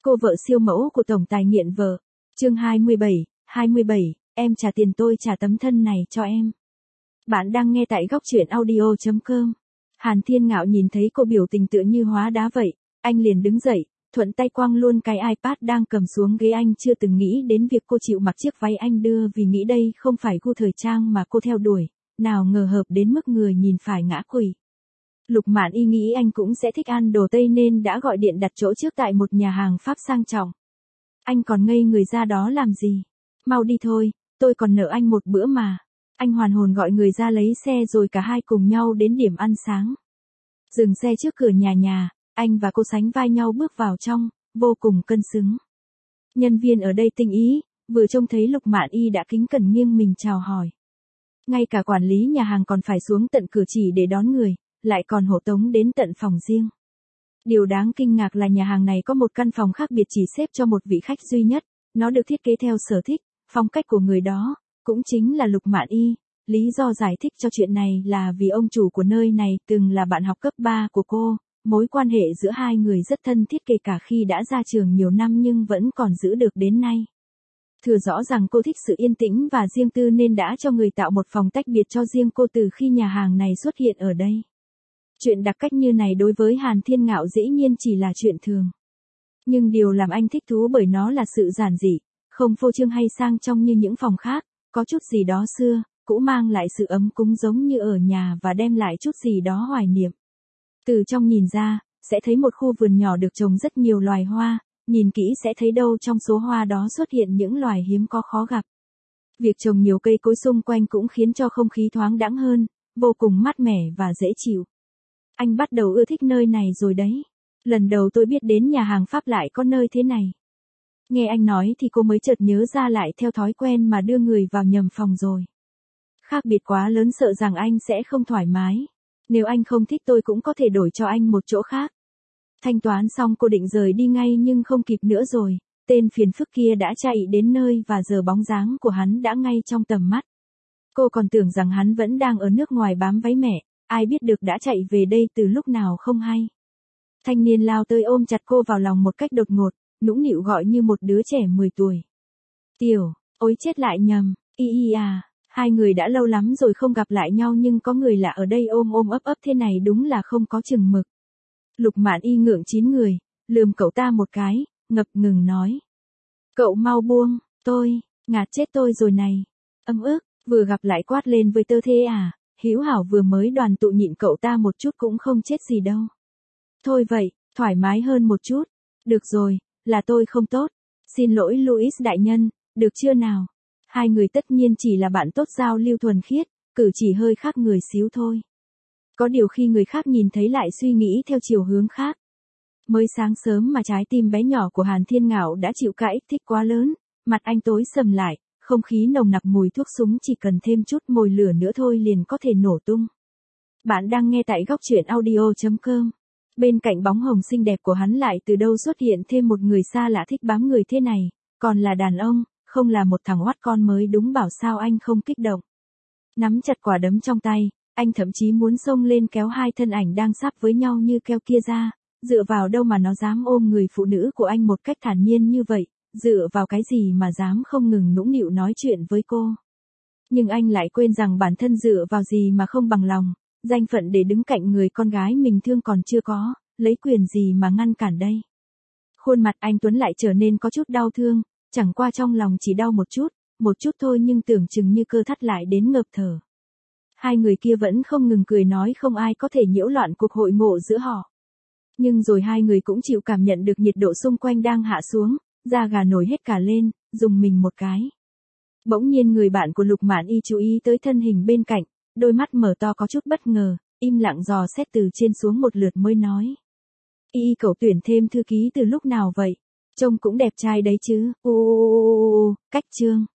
Cô vợ siêu mẫu của tổng tài nghiện vợ. Chương 27, em trả tiền tôi trả tấm thân này cho em. Bạn đang nghe tại góc truyện audio.com. Hàn Thiên Ngạo nhìn thấy cô biểu tình tựa như hóa đá vậy, anh liền đứng dậy, thuận tay quăng luôn cái iPad đang cầm xuống ghế. Anh chưa từng nghĩ đến việc cô chịu mặc chiếc váy anh đưa vì nghĩ đây không phải gu thời trang mà cô theo đuổi, nào ngờ hợp đến mức người nhìn phải ngã quỵ. Lục Mạn Y nghĩ anh cũng sẽ thích ăn đồ Tây nên đã gọi điện đặt chỗ trước tại một nhà hàng Pháp sang trọng. Anh còn ngây người ra đó làm gì? Mau đi thôi, tôi còn nợ anh một bữa mà. Anh hoàn hồn gọi người ra lấy xe rồi cả hai cùng nhau đến điểm ăn sáng. Dừng xe trước cửa nhà, anh và cô sánh vai nhau bước vào trong, vô cùng cân xứng. Nhân viên ở đây tinh ý, vừa trông thấy Lục Mạn Y đã kính cẩn nghiêng mình chào hỏi. Ngay cả quản lý nhà hàng còn phải xuống tận cửa chỉ để đón người, lại còn hộ tống đến tận phòng riêng. Điều đáng kinh ngạc là nhà hàng này có một căn phòng khác biệt chỉ xếp cho một vị khách duy nhất, nó được thiết kế theo sở thích, phong cách của người đó, cũng chính là Lục Mạn Y. Lý do giải thích cho chuyện này là vì ông chủ của nơi này từng là bạn học cấp 3 của cô, mối quan hệ giữa hai người rất thân thiết kể cả khi đã ra trường nhiều năm nhưng vẫn còn giữ được đến nay. Thừa rõ rằng cô thích sự yên tĩnh và riêng tư nên đã cho người tạo một phòng tách biệt cho riêng cô từ khi nhà hàng này xuất hiện ở đây. Chuyện đặc cách như này đối với Hàn Thiên Ngạo dĩ nhiên chỉ là chuyện thường. Nhưng điều làm anh thích thú bởi nó là sự giản dị, không phô trương hay sang trọng như những phòng khác, có chút gì đó xưa, cũ mang lại sự ấm cúng giống như ở nhà và đem lại chút gì đó hoài niệm. Từ trong nhìn ra, sẽ thấy một khu vườn nhỏ được trồng rất nhiều loài hoa, nhìn kỹ sẽ thấy đâu trong số hoa đó xuất hiện những loài hiếm có khó gặp. Việc trồng nhiều cây cối xung quanh cũng khiến cho không khí thoáng đãng hơn, vô cùng mát mẻ và dễ chịu. Anh bắt đầu ưa thích nơi này rồi đấy. Lần đầu tôi biết đến nhà hàng Pháp lại có nơi thế này. Nghe anh nói thì cô mới chợt nhớ ra lại theo thói quen mà đưa người vào nhầm phòng rồi. Khác biệt quá lớn sợ rằng anh sẽ không thoải mái. Nếu anh không thích tôi cũng có thể đổi cho anh một chỗ khác. Thanh toán xong cô định rời đi ngay nhưng không kịp nữa rồi. Tên phiền phức kia đã chạy đến nơi và giờ bóng dáng của hắn đã ngay trong tầm mắt. Cô còn tưởng rằng hắn vẫn đang ở nước ngoài bám váy mẹ. Ai biết được đã chạy về đây từ lúc nào không hay. Thanh niên lao tới ôm chặt cô vào lòng một cách đột ngột, nũng nịu gọi như một đứa trẻ 10 tuổi. Tiểu, ôi chết lại nhầm, à, hai người đã lâu lắm rồi không gặp lại nhau nhưng có người lạ ở đây ôm ấp thế này đúng là không có chừng mực. Lục Mạn Y ngượng chín người, lườm cậu ta một cái, ngập ngừng nói. Cậu mau buông, tôi, ngạt chết tôi rồi này. Ấm ức, vừa gặp lại quát lên với tơ thế à? Hữu hảo vừa mới đoàn tụ nhịn cậu ta một chút cũng không chết gì đâu. Thôi vậy, thoải mái hơn một chút. Được rồi, là tôi không tốt. Xin lỗi Louis đại nhân, được chưa nào? Hai người tất nhiên chỉ là bạn tốt giao lưu thuần khiết, cử chỉ hơi khác người xíu thôi. Có điều khi người khác nhìn thấy lại suy nghĩ theo chiều hướng khác. Mới sáng sớm mà trái tim bé nhỏ của Hàn Thiên Ngạo đã chịu cái kích thích quá lớn, mặt anh tối sầm lại. Không khí nồng nặc mùi thuốc súng chỉ cần thêm chút mồi lửa nữa thôi liền có thể nổ tung. Bạn đang nghe tại góc truyện audio.com. Bên cạnh bóng hồng xinh đẹp của hắn lại từ đâu xuất hiện thêm một người xa lạ thích bám người thế này, còn là đàn ông, không là một thằng oắt con mới đúng bảo sao anh không kích động. Nắm chặt quả đấm trong tay, anh thậm chí muốn xông lên kéo hai thân ảnh đang sắp với nhau như keo kia ra, dựa vào đâu mà nó dám ôm người phụ nữ của anh một cách thản nhiên như vậy. Dựa vào cái gì mà dám không ngừng nũng nịu nói chuyện với cô. Nhưng anh lại quên rằng bản thân dựa vào gì mà không bằng lòng, danh phận để đứng cạnh người con gái mình thương còn chưa có, lấy quyền gì mà ngăn cản đây. Khuôn mặt anh Tuấn lại trở nên có chút đau thương, chẳng qua trong lòng chỉ đau một chút thôi nhưng tưởng chừng như cơ thắt lại đến ngợp thở. Hai người kia vẫn không ngừng cười nói không ai có thể nhiễu loạn cuộc hội ngộ giữa họ. Nhưng rồi hai người cũng chịu cảm nhận được nhiệt độ xung quanh đang hạ xuống. Da gà nổi hết cả lên, dùng mình một cái. Bỗng nhiên người bạn của Lục Mạn Y chú ý tới thân hình bên cạnh, đôi mắt mở to có chút bất ngờ, im lặng dò xét từ trên xuống một lượt mới nói. Cậu tuyển thêm thư ký từ lúc nào vậy? Trông cũng đẹp trai đấy chứ. Cách chương.